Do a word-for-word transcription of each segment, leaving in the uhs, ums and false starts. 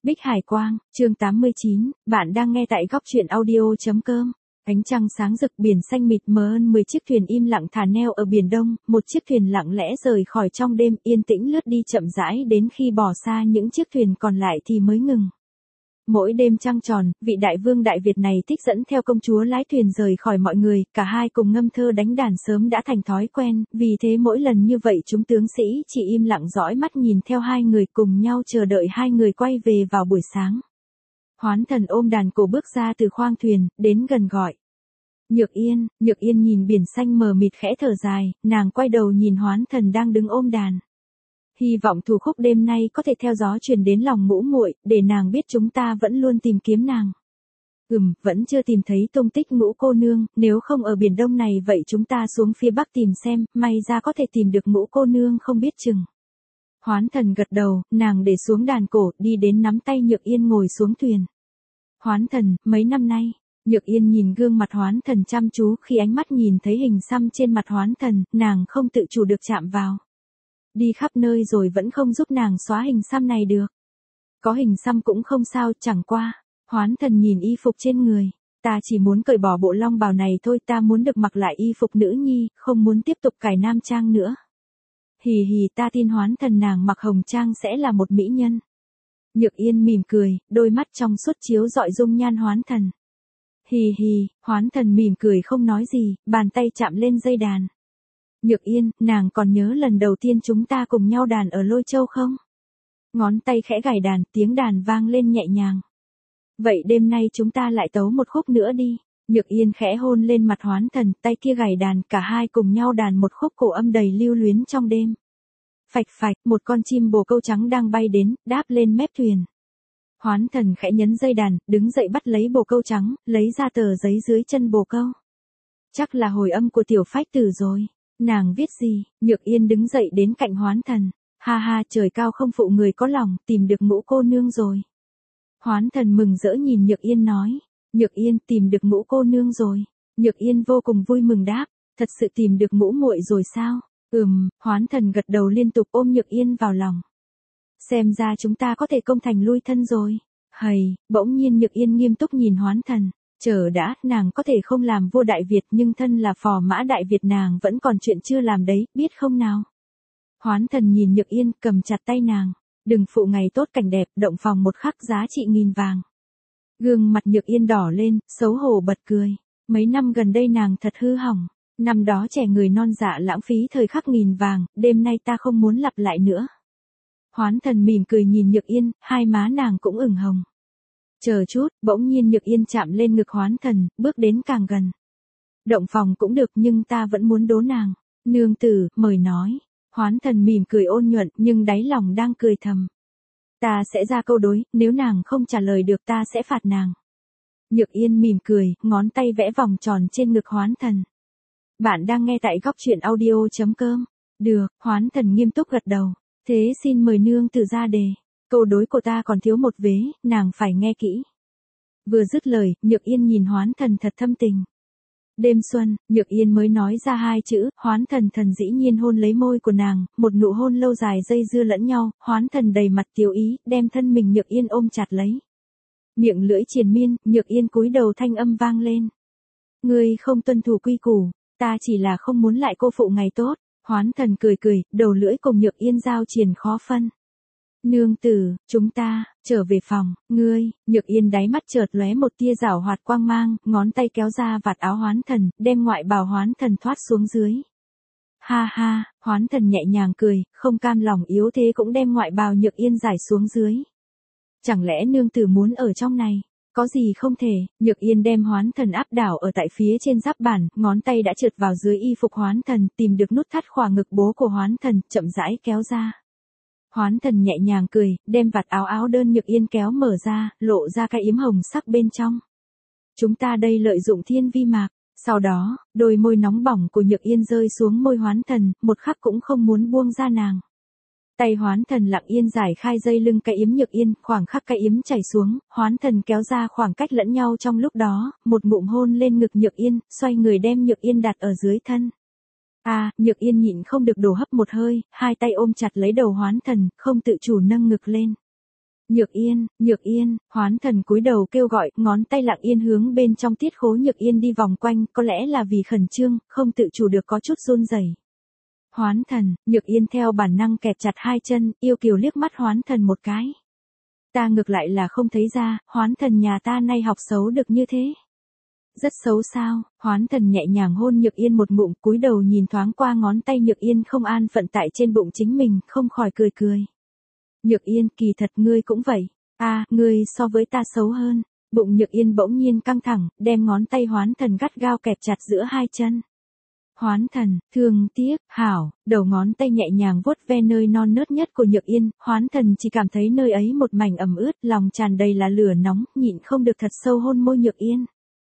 Bích Hải Quang, chương tám mươi chín, bạn đang nghe tại góc truyện audio.com. Ánh trăng sáng rực, biển xanh mịt mờ, hơn mười chiếc thuyền im lặng thả neo ở biển Đông, một chiếc thuyền lặng lẽ rời khỏi trong đêm, yên tĩnh lướt đi chậm rãi đến khi bỏ xa những chiếc thuyền còn lại thì mới ngừng. Mỗi đêm trăng tròn, vị đại vương Đại Việt này thích dẫn theo công chúa lái thuyền rời khỏi mọi người, cả hai cùng ngâm thơ đánh đàn sớm đã thành thói quen, vì thế mỗi lần như vậy chúng tướng sĩ chỉ im lặng dõi mắt nhìn theo hai người, cùng nhau chờ đợi hai người quay về vào buổi sáng. Hoán Thần ôm đàn cổ bước ra từ khoang thuyền, đến gần gọi. Nhược Yên, Nhược Yên nhìn biển xanh mờ mịt khẽ thở dài, nàng quay đầu nhìn Hoán Thần đang đứng ôm đàn. Hy vọng thủ khúc đêm nay có thể theo gió truyền đến lòng ngũ muội, để nàng biết chúng ta vẫn luôn tìm kiếm nàng. Ừm, vẫn chưa tìm thấy tung tích Ngũ cô nương, nếu không ở biển Đông này vậy chúng ta xuống phía Bắc tìm xem, may ra có thể tìm được Ngũ cô nương không biết chừng. Hoán Thần gật đầu, nàng để xuống đàn cổ, đi đến nắm tay Nhược Yên ngồi xuống thuyền. Hoán Thần, mấy năm nay, Nhược Yên nhìn gương mặt Hoán Thần chăm chú, khi ánh mắt nhìn thấy hình xăm trên mặt Hoán Thần, nàng không tự chủ được chạm vào. Đi khắp nơi rồi vẫn không giúp nàng xóa hình xăm này được. Có hình xăm cũng không sao, chẳng qua. Hoán Thần nhìn y phục trên người. Ta chỉ muốn cởi bỏ bộ long bào này thôi, ta muốn được mặc lại y phục nữ nhi, không muốn tiếp tục cải nam trang nữa. Hì hì, ta tin Hoán Thần nàng mặc hồng trang sẽ là một mỹ nhân. Nhược Yên mỉm cười, đôi mắt trong suốt chiếu rọi dung nhan Hoán Thần. Hì hì, Hoán Thần mỉm cười không nói gì, bàn tay chạm lên dây đàn. Nhược Yên, nàng còn nhớ lần đầu tiên chúng ta cùng nhau đàn ở Lôi Châu không? Ngón tay khẽ gảy đàn, tiếng đàn vang lên nhẹ nhàng. Vậy đêm nay chúng ta lại tấu một khúc nữa đi. Nhược Yên khẽ hôn lên mặt Hoán Thần, tay kia gảy đàn, cả hai cùng nhau đàn một khúc cổ âm đầy lưu luyến trong đêm. Phạch phạch, một con chim bồ câu trắng đang bay đến, đáp lên mép thuyền. Hoán Thần khẽ nhấn dây đàn, đứng dậy bắt lấy bồ câu trắng, lấy ra tờ giấy dưới chân bồ câu. Chắc là hồi âm của tiểu phách tử rồi. Nàng viết gì? Nhược Yên đứng dậy đến cạnh Hoán Thần. Ha ha, trời cao không phụ người có lòng, tìm được Ngũ cô nương rồi. Hoán Thần mừng rỡ nhìn Nhược Yên nói. Nhược Yên, tìm được Ngũ cô nương rồi. Nhược Yên vô cùng vui mừng đáp. Thật sự tìm được ngũ muội rồi sao? Ừm, Hoán Thần gật đầu liên tục ôm Nhược Yên vào lòng. Xem ra chúng ta có thể công thành lui thân rồi. Hầy, bỗng nhiên Nhược Yên nghiêm túc nhìn Hoán Thần. Chờ đã, nàng có thể không làm vua Đại Việt nhưng thân là phò mã Đại Việt nàng vẫn còn chuyện chưa làm đấy, biết không nào? Hoán Thần nhìn Nhược Yên, cầm chặt tay nàng. Đừng phụ ngày tốt cảnh đẹp, động phòng một khắc giá trị nghìn vàng. Gương mặt Nhược Yên đỏ lên, xấu hổ bật cười. Mấy năm gần đây nàng thật hư hỏng. Năm đó trẻ người non dạ lãng phí thời khắc nghìn vàng, đêm nay ta không muốn lặp lại nữa. Hoán Thần mỉm cười nhìn Nhược Yên, hai má nàng cũng ửng hồng. Chờ chút, bỗng nhiên Nhược Yên chạm lên ngực Hoán Thần, bước đến càng gần. Động phòng cũng được nhưng ta vẫn muốn đố nàng. Nương tử, mời nói. Hoán Thần mỉm cười ôn nhuận nhưng đáy lòng đang cười thầm. Ta sẽ ra câu đối, nếu nàng không trả lời được ta sẽ phạt nàng. Nhược Yên mỉm cười, ngón tay vẽ vòng tròn trên ngực Hoán Thần. Bạn đang nghe tại góc truyện audio.com. Được, Hoán Thần nghiêm túc gật đầu. Thế xin mời nương tử ra đề. Câu đối của ta còn thiếu một vế, nàng phải nghe kỹ. Vừa dứt lời, Nhược Yên nhìn Hoán Thần thật thâm tình. Đêm xuân, Nhược Yên mới nói ra hai chữ, Hoán Thần thần dĩ nhiên hôn lấy môi của nàng, một nụ hôn lâu dài dây dưa lẫn nhau, Hoán Thần đầy mặt tiêu ý, đem thân mình Nhược Yên ôm chặt lấy. Miệng lưỡi triền miên, Nhược Yên cúi đầu thanh âm vang lên. Ngươi không tuân thủ quy củ, ta chỉ là không muốn lại cô phụ ngày tốt. Hoán Thần cười cười, đầu lưỡi cùng Nhược Yên giao triền khó phân. Nương tử, chúng ta, trở về phòng, ngươi, Nhược Yên đáy mắt chợt lóe một tia giảo hoạt quang mang, ngón tay kéo ra vạt áo Hoán Thần, đem ngoại bào Hoán Thần thoát xuống dưới. Ha ha, Hoán Thần nhẹ nhàng cười, không cam lòng yếu thế cũng đem ngoại bào Nhược Yên giải xuống dưới. Chẳng lẽ nương tử muốn ở trong này? Có gì không thể, Nhược Yên đem Hoán Thần áp đảo ở tại phía trên giáp bản, ngón tay đã trượt vào dưới y phục Hoán Thần, tìm được nút thắt khỏa ngực bố của Hoán Thần, chậm rãi kéo ra. Hoán Thần nhẹ nhàng cười, đem vạt áo áo đơn Nhược Yên kéo mở ra, lộ ra cái yếm hồng sắc bên trong. Chúng ta đây lợi dụng thiên vi mạc. Sau đó, đôi môi nóng bỏng của Nhược Yên rơi xuống môi Hoán Thần, một khắc cũng không muốn buông ra nàng. Tay Hoán Thần lặng yên giải khai dây lưng cái yếm Nhược Yên, khoảng khắc cái yếm chảy xuống, Hoán Thần kéo ra khoảng cách lẫn nhau trong lúc đó, một ngụm hôn lên ngực Nhược Yên, xoay người đem Nhược Yên đặt ở dưới thân. À, Nhược Yên nhịn không được đổ hấp một hơi, hai tay ôm chặt lấy đầu Hoán Thần, không tự chủ nâng ngực lên. Nhược Yên, Nhược Yên, Hoán Thần cúi đầu kêu gọi, ngón tay lặng yên hướng bên trong tiết khố Nhược Yên đi vòng quanh, có lẽ là vì khẩn trương, không tự chủ được có chút run rẩy. Hoán Thần, Nhược Yên theo bản năng kẹp chặt hai chân, yêu kiều liếc mắt Hoán Thần một cái. Ta ngược lại là không thấy ra, Hoán Thần nhà ta nay học xấu được như thế. Rất xấu sao? Hoán Thần nhẹ nhàng hôn Nhược Yên một ngụm, cúi đầu nhìn thoáng qua ngón tay Nhược Yên không an phận tại trên bụng chính mình, không khỏi cười cười. Nhược Yên, kỳ thật ngươi cũng vậy. A, à, ngươi so với ta xấu hơn. Bụng Nhược Yên bỗng nhiên căng thẳng, đem ngón tay Hoán Thần gắt gao kẹp chặt giữa hai chân. Hoán Thần, thương tiếc, hảo, đầu ngón tay nhẹ nhàng vuốt ve nơi non nớt nhất của Nhược Yên, Hoán Thần chỉ cảm thấy nơi ấy một mảnh ẩm ướt, lòng tràn đầy là lửa nóng, nhịn không được thật sâu hôn môi Nhược Yên.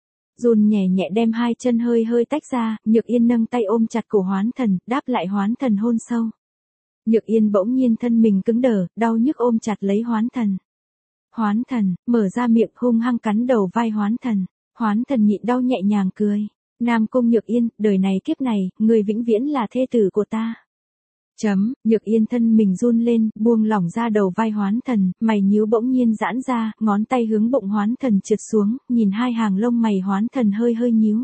Run nhẹ nhẹ đem hai chân hơi hơi tách ra, Nhược Yên nâng tay ôm chặt cổ Hoán Thần, đáp lại Hoán Thần hôn sâu. Nhược Yên bỗng nhiên thân mình cứng đờ, đau nhức ôm chặt lấy Hoán Thần. Hoán Thần, mở ra miệng hung hăng cắn đầu vai Hoán Thần. Hoán Thần nhịn đau nhẹ nhàng cười. Nam Cung Nhược Yên, đời này kiếp này, người vĩnh viễn là thê tử của ta. Chấm, Nhược Yên thân mình run lên, buông lỏng ra đầu vai Hoán Thần, mày nhíu bỗng nhiên giãn ra, ngón tay hướng bụng Hoán Thần trượt xuống, nhìn hai hàng lông mày Hoán Thần hơi hơi nhíu.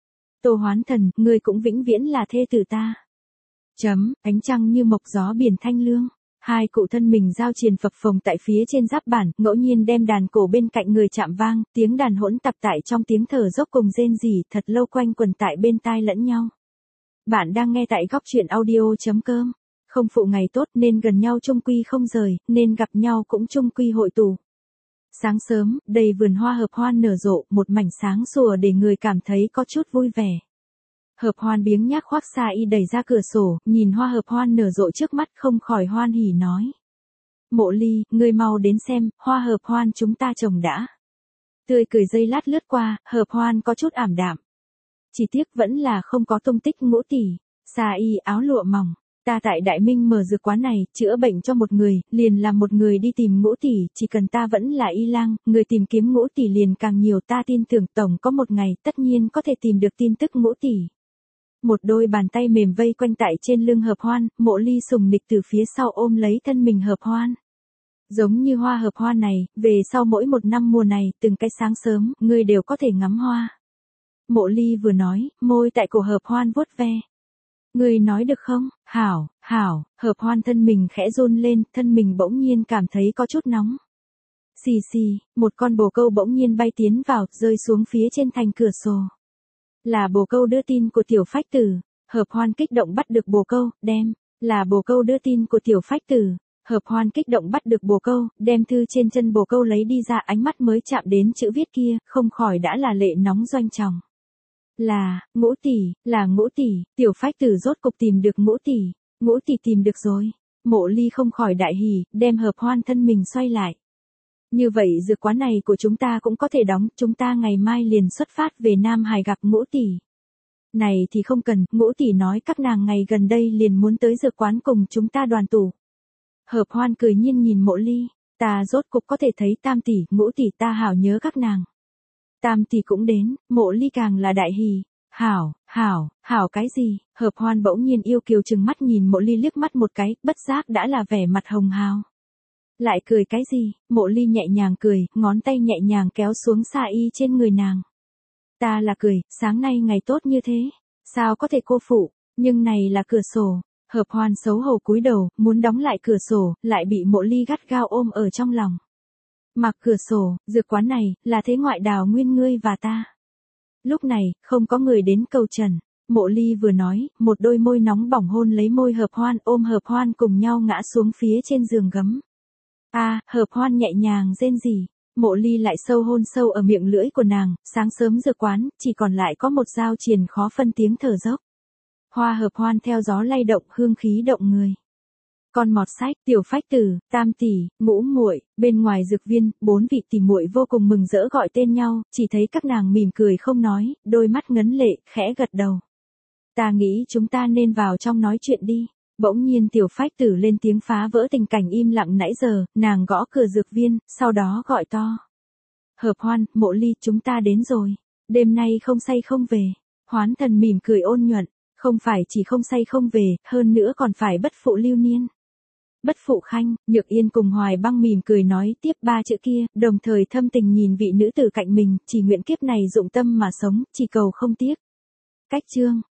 Tô Hoán Thần, ngươi cũng vĩnh viễn là thê tử ta. Chấm, ánh trăng như mộc gió biển thanh lương. Hai cụ thân mình giao triền phập phồng tại phía trên giáp bản, ngẫu nhiên đem đàn cổ bên cạnh người chạm vang, tiếng đàn hỗn tạp tại trong tiếng thở dốc cùng rên rỉ, thật lâu quanh quần tại bên tai lẫn nhau. Bạn đang nghe tại góc truyện audio chấm com. Không phụ ngày tốt nên gần nhau chung quy không rời, nên gặp nhau cũng chung quy hội tụ. Sáng sớm, đầy vườn hoa hợp hoan nở rộ, một mảnh sáng sủa để người cảm thấy có chút vui vẻ. Hợp hoan biếng nhác khoác xa y đẩy ra cửa sổ, nhìn hoa hợp hoan nở rộ trước mắt không khỏi hoan hỉ nói. Mộ Ly, ngươi mau đến xem, hoa hợp hoan chúng ta trồng đã. Tươi cười giây lát lướt qua, hợp hoan có chút ảm đạm. Chỉ tiếc vẫn là không có tung tích Ngũ tỷ. Xa y áo lụa mỏng. Ta tại Đại Minh mở dược quán này, chữa bệnh cho một người, liền làm một người đi tìm Ngũ tỷ, chỉ cần ta vẫn là y lang, người tìm kiếm Ngũ tỷ liền càng nhiều, ta tin tưởng tổng có một ngày tất nhiên có thể tìm được tin tức Ngũ tỷ. Một đôi bàn tay mềm vây quanh tại trên lưng hợp hoan, Mộ Ly sùng nịch từ phía sau ôm lấy thân mình hợp hoan. Giống như hoa hợp hoan này, về sau mỗi một năm mùa này, từng cái sáng sớm, ngươi đều có thể ngắm hoa. Mộ Ly vừa nói, môi tại cổ hợp hoan vuốt ve. Ngươi nói được không? Hảo, hảo, hợp hoan thân mình khẽ run lên, thân mình bỗng nhiên cảm thấy có chút nóng. Xì xì, một con bồ câu bỗng nhiên bay tiến vào, rơi xuống phía trên thành cửa sổ. Là bồ câu đưa tin của tiểu phách tử. Hợp hoan kích động bắt được bồ câu, đem. Là bồ câu đưa tin của tiểu phách tử. Hợp hoan kích động bắt được bồ câu, đem thư trên chân bồ câu lấy đi ra, ánh mắt mới chạm đến chữ viết kia, không khỏi đã là lệ nóng doanh tròng. Là, Ngũ tỷ, là Ngũ tỷ, tiểu phách tử rốt cục tìm được Ngũ tỷ. Ngũ tỷ tìm được rồi. Mộ Ly không khỏi đại hỉ, đem hợp hoan thân mình xoay lại. Như vậy dược quán này của chúng ta cũng có thể đóng, chúng ta ngày mai liền xuất phát về Nam Hải gặp Ngũ tỷ. Này thì không cần, Ngũ tỷ nói các nàng ngày gần đây liền muốn tới dược quán cùng chúng ta đoàn tụ. Hợp hoan cười nhiên nhìn Mộ Ly, ta rốt cục có thể thấy Tam tỷ, Ngũ tỷ, ta hảo nhớ các nàng. Tam tỷ cũng đến, Mộ Ly càng là đại hỉ. Hảo, hảo, hảo cái gì? Hợp hoan bỗng nhiên yêu kiều trừng mắt nhìn Mộ Ly liếc mắt một cái, bất giác đã là vẻ mặt hồng hào. Lại cười cái gì? Mộ Ly nhẹ nhàng cười, ngón tay nhẹ nhàng kéo xuống xa y trên người nàng. Ta là cười, sáng nay ngày tốt như thế, sao có thể cô phụ, nhưng này là cửa sổ. Hợp hoan xấu hổ cúi đầu, muốn đóng lại cửa sổ, lại bị Mộ Ly gắt gao ôm ở trong lòng. Mặc cửa sổ, dược quán này, là thế ngoại đào nguyên ngươi và ta. Lúc này, không có người đến cầu trần. Mộ Ly vừa nói, một đôi môi nóng bỏng hôn lấy môi hợp hoan, ôm hợp hoan cùng nhau ngã xuống phía trên giường gấm. A, à, hợp hoan nhẹ nhàng rên rỉ. Mộ Ly lại sâu hôn sâu ở miệng lưỡi của nàng, sáng sớm dược quán, chỉ còn lại có một dao triền khó phân tiếng thở dốc. Hoa hợp hoan theo gió lay động, hương khí động người. Con mọt sách, tiểu phách tử, Tam tỷ, Ngũ muội, bên ngoài dược viên, bốn vị tỷ muội vô cùng mừng rỡ gọi tên nhau, chỉ thấy các nàng mỉm cười không nói, đôi mắt ngấn lệ, khẽ gật đầu. Ta nghĩ chúng ta nên vào trong nói chuyện đi. Bỗng nhiên tiểu phách tử lên tiếng phá vỡ tình cảnh im lặng nãy giờ, nàng gõ cửa dược viên, sau đó gọi to. Hợp hoan, Mộ Ly, chúng ta đến rồi. Đêm nay không say không về. Hoán Thần mỉm cười ôn nhuận, không phải chỉ không say không về, hơn nữa còn phải bất phụ lưu niên. Bất phụ khanh, Nhược Yên cùng Hoài Băng mỉm cười nói tiếp ba chữ kia, đồng thời thâm tình nhìn vị nữ tử cạnh mình, chỉ nguyện kiếp này dụng tâm mà sống, chỉ cầu không tiếc. Cách chương